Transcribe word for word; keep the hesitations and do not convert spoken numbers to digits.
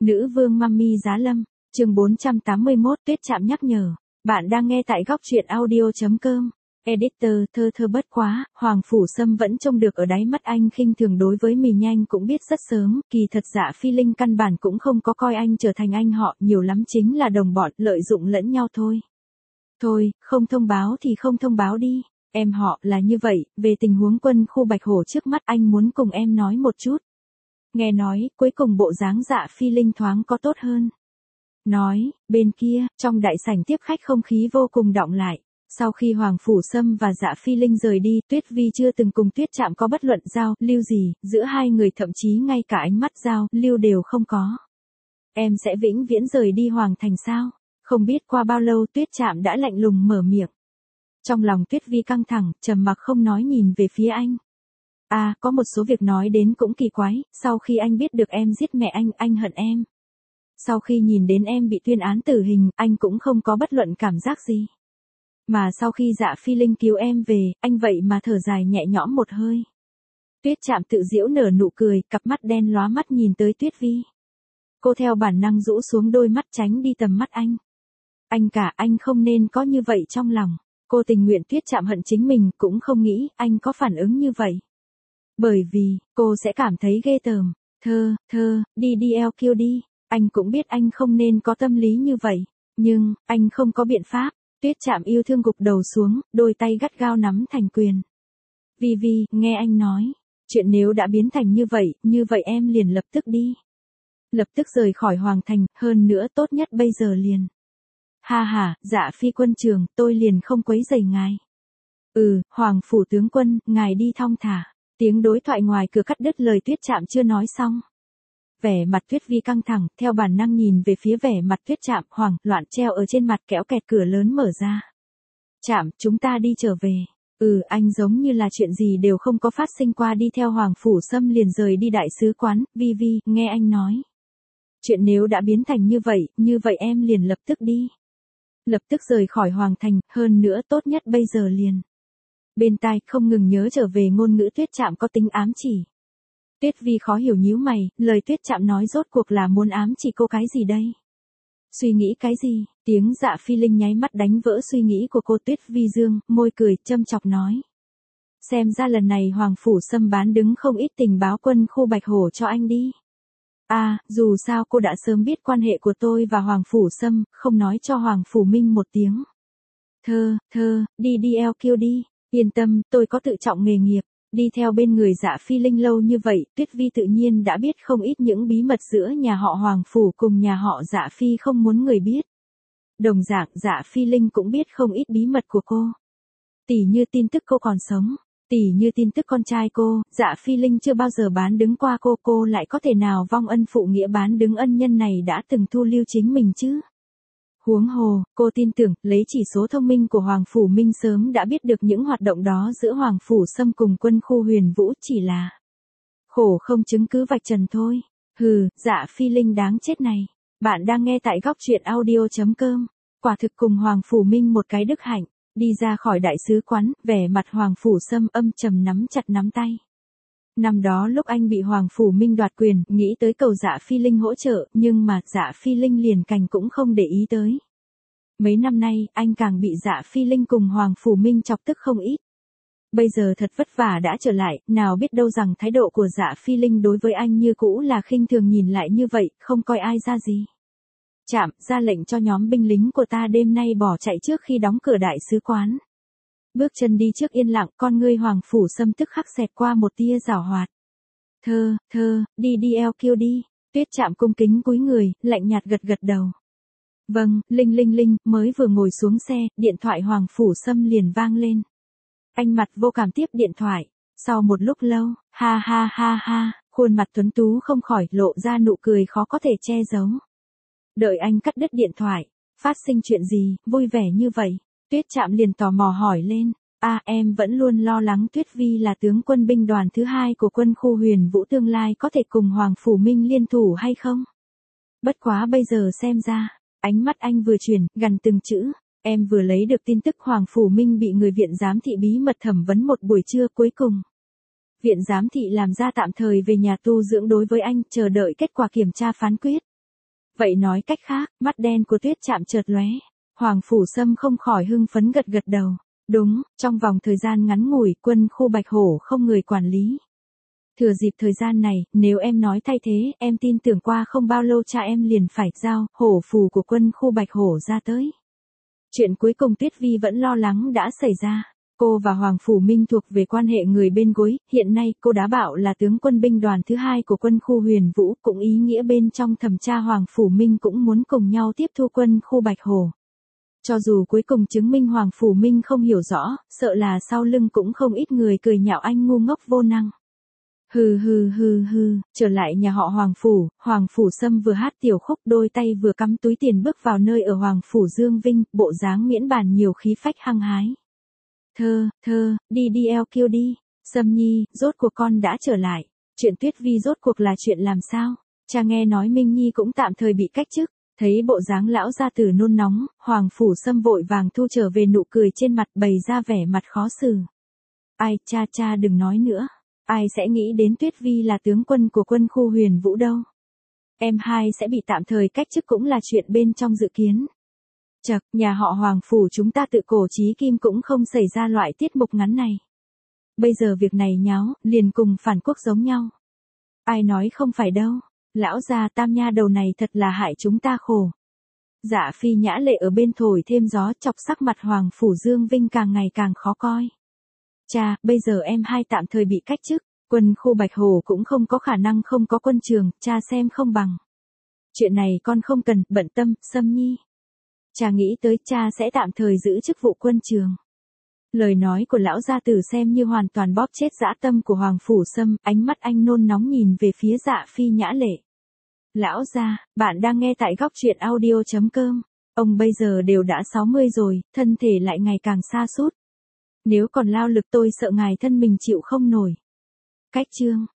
Nữ vương Mummy Giá Lâm, chương bốn trăm tám mươi mốt Tuyết Trạm nhắc nhở. Bạn đang nghe tại góc truyện audio.com. Editor, thơ thơ bất quá, Hoàng Phủ Sâm vẫn trông được ở đáy mắt anh khinh thường đối với Mì Nhanh cũng biết rất sớm, kỳ thật Dạ Phi Linh căn bản cũng không có coi anh trở thành anh họ, nhiều lắm chính là đồng bọn, lợi dụng lẫn nhau thôi. Thôi, không thông báo thì không thông báo đi, em họ là như vậy, về tình huống quân khu Bạch Hổ trước mắt anh muốn cùng em nói một chút. Nghe nói, cuối cùng bộ dáng Dạ Phi Linh thoáng có tốt hơn. Nói, bên kia, trong đại sảnh tiếp khách không khí vô cùng đọng lại. Sau khi Hoàng Phủ Sâm và Dạ Phi Linh rời đi, Tuyết Vi chưa từng cùng Tuyết Trạm có bất luận giao, lưu gì, giữa hai người thậm chí ngay cả ánh mắt giao, lưu đều không có. Em sẽ vĩnh viễn rời đi Hoàng Thành sao? Không biết qua bao lâu Tuyết Trạm đã lạnh lùng mở miệng. Trong lòng Tuyết Vi căng thẳng, trầm mặc không nói nhìn về phía anh. À, có một số việc nói đến cũng kỳ quái, sau khi anh biết được em giết mẹ anh, anh hận em. Sau khi nhìn đến em bị tuyên án tử hình, anh cũng không có bất luận cảm giác gì. Mà sau khi Dạ Phi Linh cứu em về, anh vậy mà thở dài nhẹ nhõm một hơi. Tuyết Trạm tự giễu nở nụ cười, cặp mắt đen lóa mắt nhìn tới Tuyết Vi. Cô theo bản năng rũ xuống đôi mắt tránh đi tầm mắt anh. Anh cả, anh không nên có như vậy trong lòng. Cô tình nguyện Tuyết Trạm hận chính mình, cũng không nghĩ anh có phản ứng như vậy. Bởi vì, cô sẽ cảm thấy ghê tởm. Thơ, thơ, đi đi eo kêu đi. Anh cũng biết anh không nên có tâm lý như vậy. Nhưng, anh không có biện pháp. Tuyết Trạm yêu thương gục đầu xuống, đôi tay gắt gao nắm thành quyền. Vi Vi, nghe anh nói. Chuyện nếu đã biến thành như vậy, như vậy em liền lập tức đi. Lập tức rời khỏi Hoàng Thành, hơn nữa tốt nhất bây giờ liền. Ha ha, Dạ Phi quân trường, tôi liền không quấy rầy ngài. Ừ, Hoàng Phủ tướng quân, ngài đi thong thả. Tiếng đối thoại ngoài cửa cắt đứt lời Tuyết Trạm chưa nói xong. Vẻ mặt Tuyết Vi căng thẳng, theo bản năng nhìn về phía vẻ mặt Tuyết Trạm, hoảng loạn treo ở trên mặt kéo kẹt cửa lớn mở ra. Trạm, chúng ta đi trở về. Ừ, anh giống như là chuyện gì đều không có phát sinh qua đi theo Hoàng Phủ Sâm liền rời đi đại sứ quán. Vi Vi, nghe anh nói. Chuyện nếu đã biến thành như vậy, như vậy em liền lập tức đi. Lập tức rời khỏi Hoàng Thành, hơn nữa tốt nhất bây giờ liền. Bên tai không ngừng nhớ trở về ngôn ngữ Tuyết Trạm có tính ám chỉ. Tuyết Vi khó hiểu nhíu mày, lời Tuyết Trạm nói rốt cuộc là muốn ám chỉ cô cái gì đây? Suy nghĩ cái gì? Tiếng Dạ Phi Linh nháy mắt đánh vỡ suy nghĩ của cô. Tuyết Vi dương, môi cười, châm chọc nói. Xem ra lần này Hoàng Phủ Sâm bán đứng không ít tình báo quân khu Bạch Hổ cho anh đi. À, dù sao cô đã sớm biết quan hệ của tôi và Hoàng Phủ Sâm, không nói cho Hoàng Phủ Minh một tiếng. Thơ, thơ, đi đi eo kêu đi, yên tâm, tôi có tự trọng nghề nghiệp. Đi theo bên người Dạ Phi Linh lâu như vậy, Tuyết Vi tự nhiên đã biết không ít những bí mật giữa nhà họ Hoàng Phủ cùng nhà họ Dạ Phi không muốn người biết. Đồng dạng Dạ Phi Linh cũng biết không ít bí mật của cô. Tỉ như tin tức cô còn sống, tỉ như tin tức con trai cô, Dạ Phi Linh chưa bao giờ bán đứng qua cô, cô lại có thể nào vong ân phụ nghĩa bán đứng ân nhân này đã từng thu lưu chính mình chứ? Huống hồ, cô tin tưởng, lấy chỉ số thông minh của Hoàng Phủ Minh sớm đã biết được những hoạt động đó giữa Hoàng Phủ Sâm cùng quân khu Huyền Vũ chỉ là khổ không chứng cứ vạch trần thôi. Hừ, Dạ Phi Linh đáng chết này. Bạn đang nghe tại góc truyện audio.com. Quả thực cùng Hoàng Phủ Minh một cái đức hạnh. Đi ra khỏi đại sứ quán, vẻ mặt Hoàng Phủ Sâm âm trầm nắm chặt nắm tay. Năm đó lúc anh bị Hoàng Phủ Minh đoạt quyền, nghĩ tới cầu Dạ Phi Linh hỗ trợ, nhưng mà Dạ Phi Linh liền cành cũng không để ý tới. Mấy năm nay, anh càng bị Dạ Phi Linh cùng Hoàng Phủ Minh chọc tức không ít. Bây giờ thật vất vả đã trở lại, nào biết đâu rằng thái độ của Dạ Phi Linh đối với anh như cũ là khinh thường nhìn lại như vậy, không coi ai ra gì. Trạm, ra lệnh cho nhóm binh lính của ta đêm nay bỏ chạy trước khi đóng cửa đại sứ quán. Bước chân đi trước yên lặng, con ngươi Hoàng Phủ Sâm tức khắc xẹt qua một tia giảo hoạt. Thơ, thơ, đi đi eo kêu đi. Tuyết Trạm cung kính cúi người, lạnh nhạt gật gật đầu. Vâng, linh linh linh, mới vừa ngồi xuống xe, điện thoại Hoàng Phủ Sâm liền vang lên. Anh mặt vô cảm tiếp điện thoại. Sau một lúc lâu, ha ha ha ha, khuôn mặt tuấn tú không khỏi lộ ra nụ cười khó có thể che giấu. Đợi anh cắt đứt điện thoại, phát sinh chuyện gì, vui vẻ như vậy? Tuyết Trạm liền tò mò hỏi lên. À, em vẫn luôn lo lắng Tuyết Vi là tướng quân binh đoàn thứ hai của quân khu Huyền Vũ tương lai có thể cùng Hoàng Phủ Minh liên thủ hay không? Bất quá bây giờ xem ra, ánh mắt anh vừa chuyển, gần từng chữ. Em vừa lấy được tin tức Hoàng Phủ Minh bị người viện giám thị bí mật thẩm vấn một buổi trưa cuối cùng. Viện giám thị làm ra tạm thời về nhà tu dưỡng đối với anh, chờ đợi kết quả kiểm tra phán quyết. Vậy nói cách khác, mắt đen của Tuyết Trạm chợt lóe. Hoàng Phủ Sâm không khỏi hưng phấn gật gật đầu. Đúng, trong vòng thời gian ngắn ngủi, quân khu Bạch Hổ không người quản lý. Thừa dịp thời gian này, nếu em nói thay thế, em tin tưởng qua không bao lâu cha em liền phải giao hổ phù của quân khu Bạch Hổ ra tới. Chuyện cuối cùng Tuyết Vi vẫn lo lắng đã xảy ra. Cô và Hoàng Phủ Minh thuộc về quan hệ người bên gối, hiện nay cô Đá Bạo là tướng quân binh đoàn thứ hai của quân khu Huyền Vũ, cũng ý nghĩa bên trong thẩm tra Hoàng Phủ Minh cũng muốn cùng nhau tiếp thu quân khu Bạch Hổ. Cho dù cuối cùng chứng minh Hoàng Phủ Minh không hiểu rõ, sợ là sau lưng cũng không ít người cười nhạo anh ngu ngốc vô năng. Hừ hừ hừ hừ, trở lại nhà họ Hoàng Phủ, Hoàng Phủ Sâm vừa hát tiểu khúc đôi tay vừa cắm túi tiền bước vào nơi ở Hoàng Phủ Dương Vinh, bộ dáng miễn bàn nhiều khí phách hăng hái. Thơ, thơ, đi đi eo kêu đi, Sâm Nhi, rốt cuộc con đã trở lại, chuyện Tuyết Vi rốt cuộc là chuyện làm sao, cha nghe nói Minh Nhi cũng tạm thời bị cách chức, thấy bộ dáng lão gia tử nôn nóng, Hoàng Phủ Sâm vội vàng thu trở về nụ cười trên mặt bày ra vẻ mặt khó xử. Ai, cha cha đừng nói nữa. Ai sẽ nghĩ đến Tuyết Vi là tướng quân của quân khu Huyền Vũ đâu. Em hai sẽ bị tạm thời cách chức cũng là chuyện bên trong dự kiến. Chật, nhà họ Hoàng Phủ chúng ta tự cổ chí kim cũng không xảy ra loại tiết mục ngắn này. Bây giờ việc này nháo, liền cùng phản quốc giống nhau. Ai nói không phải đâu. Lão già Tam Nha đầu này thật là hại chúng ta khổ. Dạ Phi Nhã Lệ ở bên thổi thêm gió chọc sắc mặt Hoàng Phủ Dương Vinh càng ngày càng khó coi. Cha, bây giờ em hai tạm thời bị cách chức, quân khu Bạch Hổ cũng không có khả năng không có quân trường, cha xem không bằng. Chuyện này con không cần bận tâm, Sâm Nhi. Cha nghĩ tới cha sẽ tạm thời giữ chức vụ quân trường. Lời nói của lão gia tử xem như hoàn toàn bóp chết dã tâm của Hoàng Phủ Sâm, ánh mắt anh nôn nóng nhìn về phía Dạ Phi Nhã Lệ. Lão gia, bạn đang nghe tại góc truyện audio chấm com. Ông bây giờ đều đã sáu mươi rồi, thân thể lại ngày càng sa sút. Nếu còn lao lực tôi sợ ngài thân mình chịu không nổi. Cách chương